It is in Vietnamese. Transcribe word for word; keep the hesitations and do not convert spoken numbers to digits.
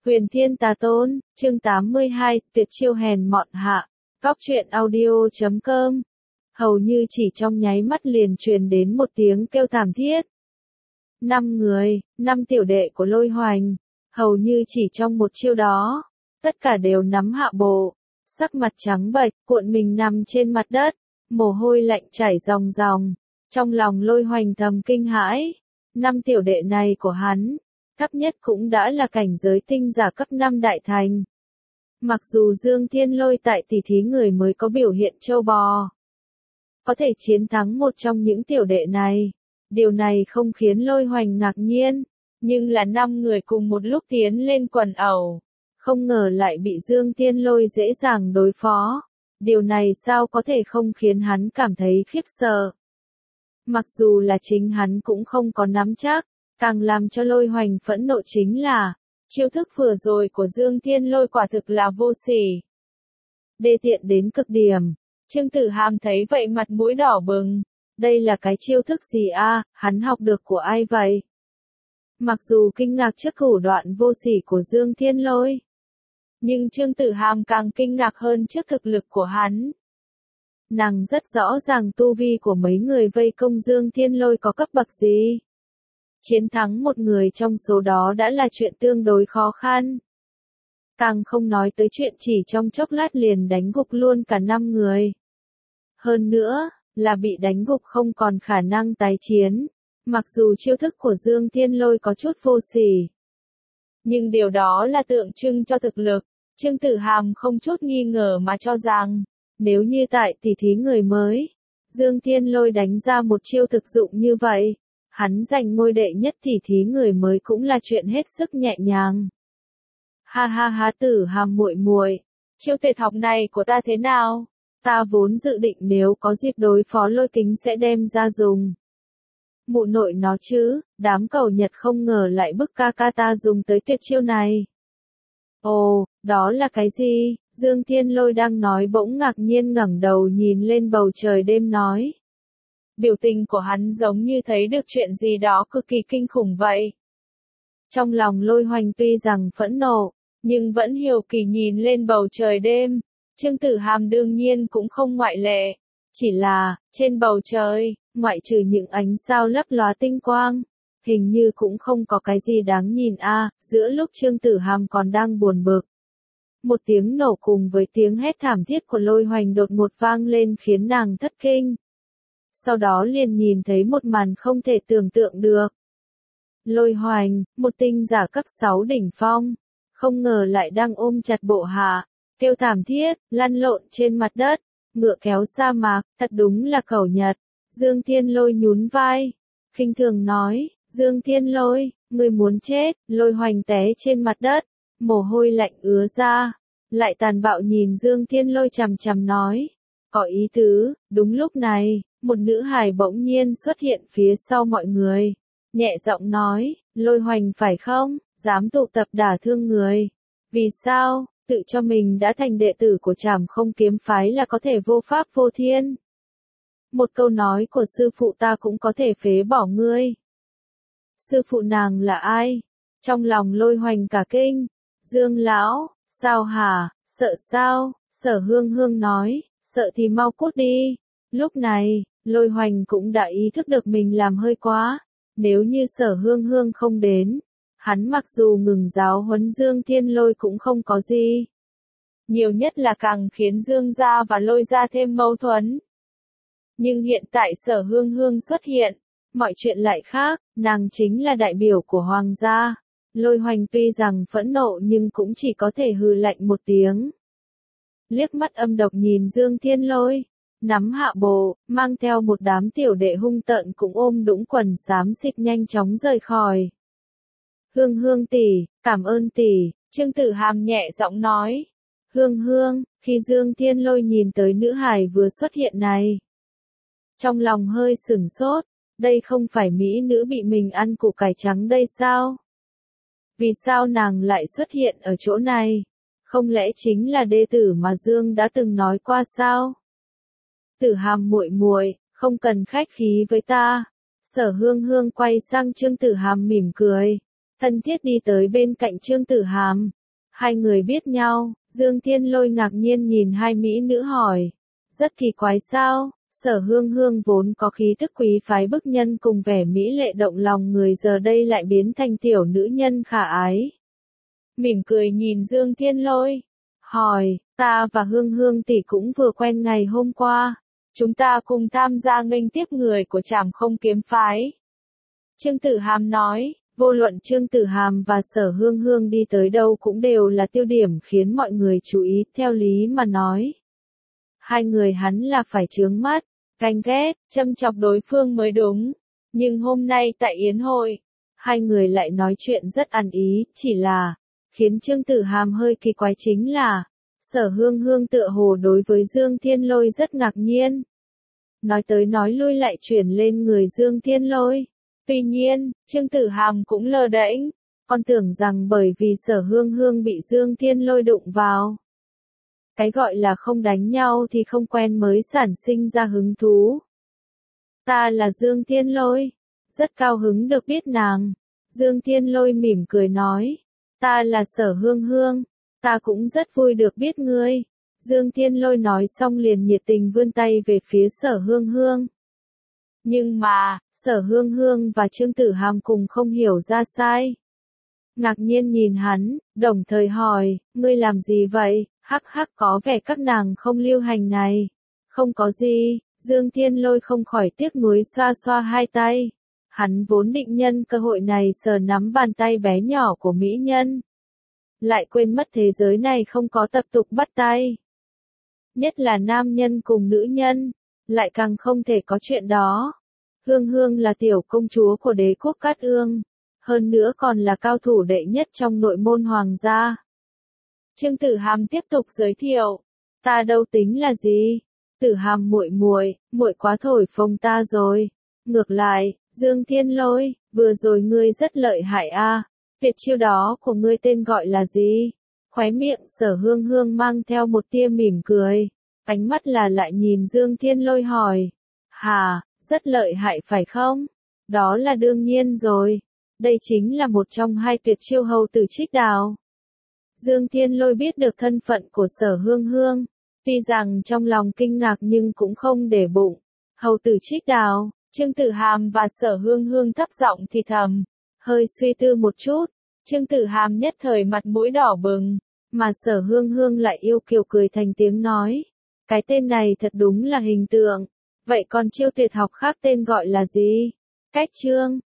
Huyền Thiên Tà Tôn, chương tám mươi hai, tuyệt chiêu hèn mọn hạ. Góc truyện audio chấm com. Hầu như chỉ trong nháy mắt liền truyền đến một tiếng kêu thảm thiết. Năm người, năm tiểu đệ của Lôi Hoành, hầu như chỉ trong một chiêu đó, tất cả đều nắm hạ bộ, sắc mặt trắng bệch, cuộn mình nằm trên mặt đất, mồ hôi lạnh chảy ròng ròng. Trong lòng Lôi Hoành thầm kinh hãi, năm tiểu đệ này của hắn, thấp nhất cũng đã là cảnh giới tinh giả cấp năm đại thành. Mặc dù Dương Thiên Lôi tại tỷ thí người mới có biểu hiện châu bò, có thể chiến thắng một trong những tiểu đệ này, điều này không khiến Lôi Hoành ngạc nhiên, nhưng là năm người cùng một lúc tiến lên quần ẩu, không ngờ lại bị Dương Thiên Lôi dễ dàng đối phó, điều này sao có thể không khiến hắn cảm thấy khiếp sợ. Mặc dù là chính hắn cũng không có nắm chắc, càng làm cho Lôi Hoành phẫn nộ chính là, chiêu thức vừa rồi của Dương Thiên Lôi quả thực là vô sỉ. Đê tiện đến cực điểm, Trương Tử Hàm thấy vậy mặt mũi đỏ bừng, đây là cái chiêu thức gì a, hắn học được của ai vậy? Mặc dù kinh ngạc trước thủ đoạn vô sỉ của Dương Thiên Lôi, nhưng Trương Tử Hàm càng kinh ngạc hơn trước thực lực của hắn. Nàng rất rõ ràng tu vi của mấy người vây công Dương Thiên Lôi có cấp bậc gì. Chiến thắng một người trong số đó đã là chuyện tương đối khó khăn. Càng không nói tới chuyện chỉ trong chốc lát liền đánh gục luôn cả năm người. Hơn nữa, là bị đánh gục không còn khả năng tái chiến. Mặc dù chiêu thức của Dương Thiên Lôi có chút vô sỉ, nhưng điều đó là tượng trưng cho thực lực. Trương Tử Hàm không chút nghi ngờ mà cho rằng, nếu như tại tỷ thí người mới, Dương Thiên Lôi đánh ra một chiêu thực dụng như vậy, hắn giành ngôi đệ nhất tỷ thí người mới cũng là chuyện hết sức nhẹ nhàng. Ha ha ha, Tử Hàm muội muội, chiêu tuyệt học này của ta thế nào? Ta vốn dự định nếu có dịp đối phó Lôi Kính sẽ đem ra dùng. Mụ nội nó chứ, đám cầu Nhật không ngờ lại bức ca ca ta dùng tới tuyệt chiêu này. Ồ, đó là cái gì? Dương Thiên Lôi đang nói bỗng ngạc nhiên ngẩng đầu nhìn lên bầu trời đêm nói. Biểu tình của hắn giống như thấy được chuyện gì đó cực kỳ kinh khủng vậy. Trong lòng Lôi Hoành tuy rằng phẫn nộ, nhưng vẫn hiếu kỳ nhìn lên bầu trời đêm. Trương Tử Hàm đương nhiên cũng không ngoại lệ. Chỉ là, trên bầu trời, ngoại trừ những ánh sao lấp lóa tinh quang, hình như cũng không có cái gì đáng nhìn a. Giữa lúc Trương Tử Hàm còn đang buồn bực, một tiếng nổ cùng với tiếng hét thảm thiết của Lôi Hoành đột ngột vang lên khiến nàng thất kinh. Sau đó liền nhìn thấy một màn không thể tưởng tượng được. Lôi Hoành, một tinh giả cấp sáu đỉnh phong, không ngờ lại đang ôm chặt bộ hạ, kêu thảm thiết, lăn lộn trên mặt đất, ngựa kéo sa mạc, thật đúng là cẩu Nhật. Dương Thiên Lôi nhún vai, khinh thường nói, Dương Thiên Lôi, ngươi muốn chết. Lôi Hoành té trên mặt đất, mồ hôi lạnh ứa ra, lại tàn bạo nhìn Dương Thiên Lôi chằm chằm nói, có ý tứ. Đúng lúc này, một nữ hài bỗng nhiên xuất hiện phía sau mọi người, nhẹ giọng nói, Lôi Hoành phải không, dám tụ tập đả thương người. Vì sao, tự cho mình đã thành đệ tử của Trảm Không kiếm phái là có thể vô pháp vô thiên. Một câu nói của sư phụ ta cũng có thể phế bỏ ngươi. Sư phụ nàng là ai? Trong lòng Lôi Hoành cả kinh. Dương lão, sao hả, sợ sao? Sở Hương Hương nói, sợ thì mau cút đi. Lúc này, Lôi Hoành cũng đã ý thức được mình làm hơi quá. Nếu như Sở Hương Hương không đến, hắn mặc dù ngừng giáo huấn Dương Thiên Lôi cũng không có gì. Nhiều nhất là càng khiến Dương gia và Lôi gia thêm mâu thuẫn. Nhưng hiện tại Sở Hương Hương xuất hiện, mọi chuyện lại khác, nàng chính là đại biểu của Hoàng gia. Lôi Hoành tuy rằng phẫn nộ nhưng cũng chỉ có thể hừ lạnh một tiếng. Liếc mắt âm độc nhìn Dương Thiên Lôi, nắm hạ bộ, mang theo một đám tiểu đệ hung tợn cũng ôm đũng quần xám xịt nhanh chóng rời khỏi. Hương Hương tỷ, cảm ơn tỷ, Trương Tử Hàm nhẹ giọng nói. Hương Hương, khi Dương Thiên Lôi nhìn tới nữ hài vừa xuất hiện này, trong lòng hơi sửng sốt, đây không phải mỹ nữ bị mình ăn củ cải trắng đây sao? Vì sao nàng lại xuất hiện ở chỗ này? Không lẽ chính là đệ tử mà Dương đã từng nói qua sao? Tử Hàm muội muội, không cần khách khí với ta. Sở Hương Hương quay sang Trương Tử Hàm mỉm cười, thân thiết đi tới bên cạnh Trương Tử Hàm. Hai người biết nhau, Dương Thiên Lôi ngạc nhiên nhìn hai mỹ nữ hỏi. Rất kỳ quái sao, Sở Hương Hương vốn có khí thức quý phái bức nhân cùng vẻ mỹ lệ động lòng người giờ đây lại biến thành tiểu nữ nhân khả ái. Mỉm cười nhìn Dương Thiên Lôi, hỏi, ta và Hương Hương tỷ cũng vừa quen ngày hôm qua, chúng ta cùng tham gia nghênh tiếp người của Trảm Không Kiếm phái. Trương Tử Hàm nói, vô luận Trương Tử Hàm và Sở Hương Hương đi tới đâu cũng đều là tiêu điểm khiến mọi người chú ý, theo lý mà nói. Hai người hắn là phải chướng mắt, ganh ghét, châm chọc đối phương mới đúng. Nhưng hôm nay tại yến hội, hai người lại nói chuyện rất ăn ý, chỉ là, khiến Trương Tử Hàm hơi kỳ quái chính là, Sở Hương Hương tựa hồ đối với Dương Thiên Lôi rất ngạc nhiên. Nói tới nói lui lại chuyển lên người Dương Thiên Lôi. Tuy nhiên, Trương Tử Hàm cũng lơ đễnh, con tưởng rằng bởi vì Sở Hương Hương bị Dương Thiên Lôi đụng vào. Cái gọi là không đánh nhau thì không quen mới sản sinh ra hứng thú. Ta là Dương Thiên Lôi, rất cao hứng được biết nàng. Dương Thiên Lôi mỉm cười nói, ta là Sở Hương Hương, ta cũng rất vui được biết ngươi. Dương Thiên Lôi nói xong liền nhiệt tình vươn tay về phía Sở Hương Hương. Nhưng mà, Sở Hương Hương và Trương Tử Hàm cùng không hiểu ra sai. Ngạc nhiên nhìn hắn, đồng thời hỏi, ngươi làm gì vậy, hắc hắc có vẻ các nàng không lưu hành này. Không có gì, Dương Thiên Lôi không khỏi tiếc nuối xoa xoa hai tay. Hắn vốn định nhân cơ hội này sờ nắm bàn tay bé nhỏ của mỹ nhân. Lại quên mất thế giới này không có tập tục bắt tay. Nhất là nam nhân cùng nữ nhân, lại càng không thể có chuyện đó. Hương Hương là tiểu công chúa của đế quốc Cát Ương, hơn nữa còn là cao thủ đệ nhất trong nội môn hoàng gia. Trương Tử Hàm tiếp tục giới thiệu, ta đâu tính là gì, Tử Hàm muội muội, muội quá thổi phồng ta rồi. Ngược lại, Dương Thiên Lôi, vừa rồi ngươi rất lợi hại a, tuyệt chiêu đó của ngươi tên gọi là gì? Khóe miệng Sở Hương Hương mang theo một tia mỉm cười, ánh mắt là lại nhìn Dương Thiên Lôi hỏi, hà, rất lợi hại phải không? Đó là đương nhiên rồi, đây chính là một trong hai tuyệt chiêu hầu tử trích đào. Dương Thiên Lôi biết được thân phận của Sở Hương Hương, tuy rằng trong lòng kinh ngạc nhưng cũng không để bụng. Hầu tử trích đào, Trương Tử Hàm và Sở Hương Hương thấp giọng thì thầm, hơi suy tư một chút, Trương Tử Hàm nhất thời mặt mũi đỏ bừng, mà Sở Hương Hương lại yêu kiều cười thành tiếng nói, cái tên này thật đúng là hình tượng, vậy còn chiêu tuyệt học khác tên gọi là gì? Cách chương